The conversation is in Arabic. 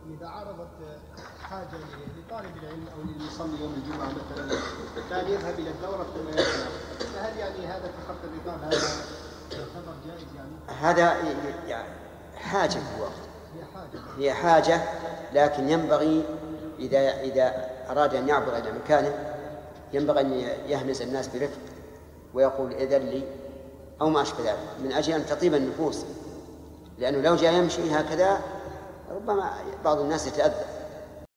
إذا عرضت حاجة لطالب العلم أو للمصلي يوم الجمعة مثلا كان يذهب إلى الدورة ثم يرجع، فهل يعني هذا في خط الرقاب هذا يعتبر جائز يعني؟ هذا يعني حاجة في الوقت، هي حاجة، لكن ينبغي إذا أراد أن يعبر إلى مكانه ينبغي أن يهمس الناس برفق ويقول إذن لي أو ما أشبه ذلك، من أجل أن تطيب النفوس، لأنه لو جاء يمشي هكذا ربما بعض الناس يتأذى.